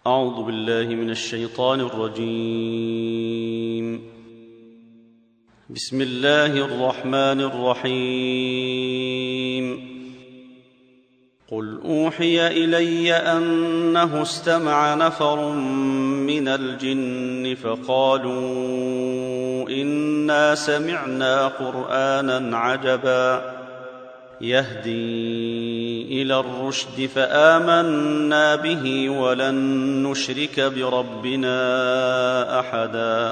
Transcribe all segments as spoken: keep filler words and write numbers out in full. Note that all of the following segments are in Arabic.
أعوذ بالله من الشيطان الرجيم. بسم الله الرحمن الرحيم. قل أوحي إلي أنه استمع نفر من الجن فقالوا إنا سمعنا قرآنا عجبا يهدي إلى الرشد فآمنا به ولن نشرك بربنا أحدا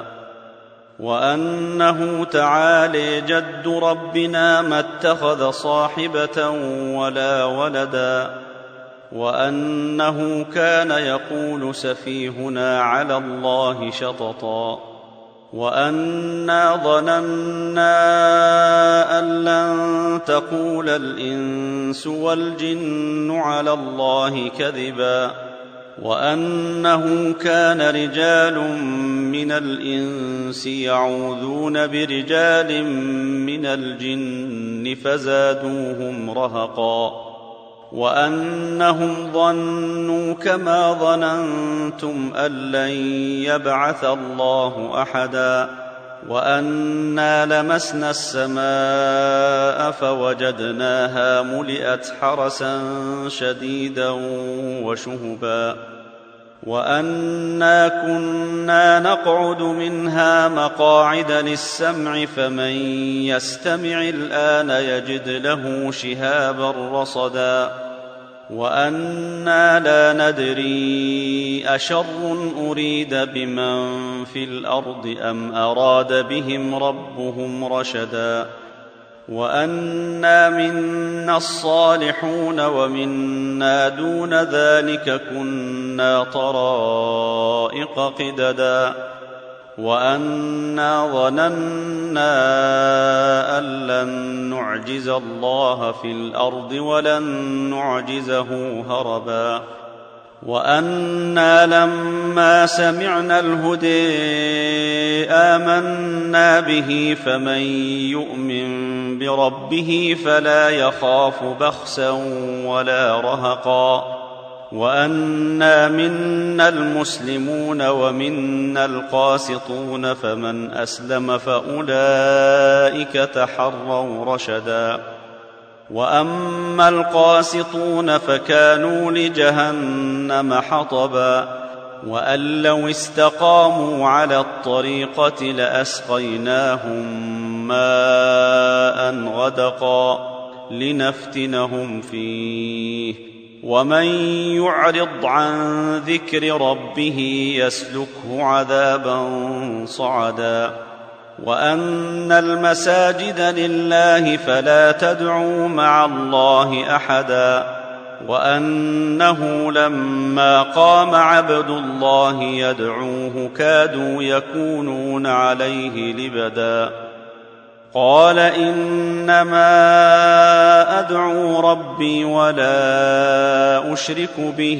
وأنه تعالى جد ربنا ما اتخذ صاحبة ولا ولدا وأنه كان يقول سفيهنا على الله شططا وأنا ظننا أن لن تقول الإنس والجن على الله كذبا وأنه كان رجال من الإنس يعوذون برجال من الجن فزادوهم رهقا وأنهم ظنوا كما ظننتم أن لن يبعث الله أحدا وأنا لمسنا السماء فوجدناها ملئت حرسا شديدا وشهبا وأنا كنا نقعد منها مقاعد للسمع فمن يستمع الآن يجد له شهابا رصدا وأنا لا ندري أشر أريد بمن في الأرض أم أراد بهم ربهم رشدا وأنا منا الصالحون ومنا دون ذلك كنا طرائق قددا وأنا ظننا أن لن نعجز الله في الأرض ولن نعجزه هربا وأنا لما سمعنا الهدى آمنا به فمن يؤمن بربه فلا يخاف بخسا ولا رهقا وأنا منا المسلمون ومنا القاسطون فمن أسلم فأولئك تحروا رشدا وأما القاسطون فكانوا لجهنم حطبا وأن لو استقاموا على الطريقة لأسقيناهم ماء غدقا لنفتنهم فيه ومن يعرض عن ذكر ربه يسلكه عذابا صعدا وأن المساجد لله فلا تدعوا مع الله أحدا وأنه لما قام عبد الله يدعوه كادوا يكونون عليه لبدا قال إنما أدعو ربي ولا أشرك به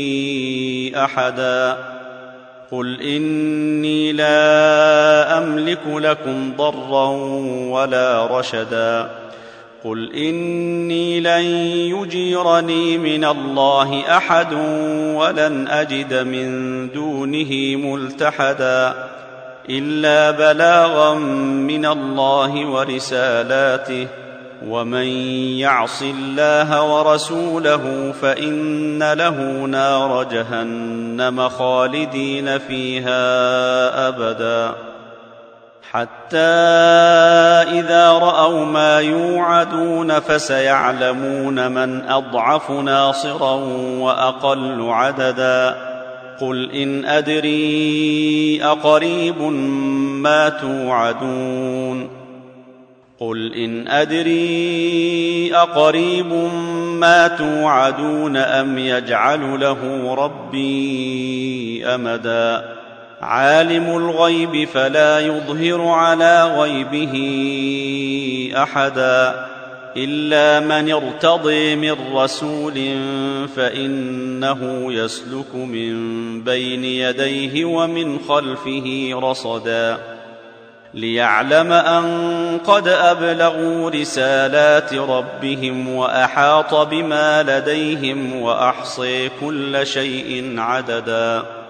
أحدا قل إني لا أملك لكم ضرا ولا رشدا قل إني لن يجيرني من الله أحد ولن أجد من دونه ملتحدا إلا بلاغا من الله ورسالاته ومن يعص الله ورسوله فإن له نار جهنم خالدين فيها أبدا حتى إذا رأوا ما يوعدون فسيعلمون من أضعف ناصرا وأقل عددا قل إن أدري أقريب ما توعدون قل إن أدري أقريب ما توعدون أم يجعل له ربي أمدا عالم الغيب فلا يظهر على غيبه أحدا إلا من ارتضي من رسول فإنه يسلك من بين يديه ومن خلفه رصدا ليعلم أن قد أبلغوا رسالات ربهم وأحاط بما لديهم وأحصي كل شيء عددا.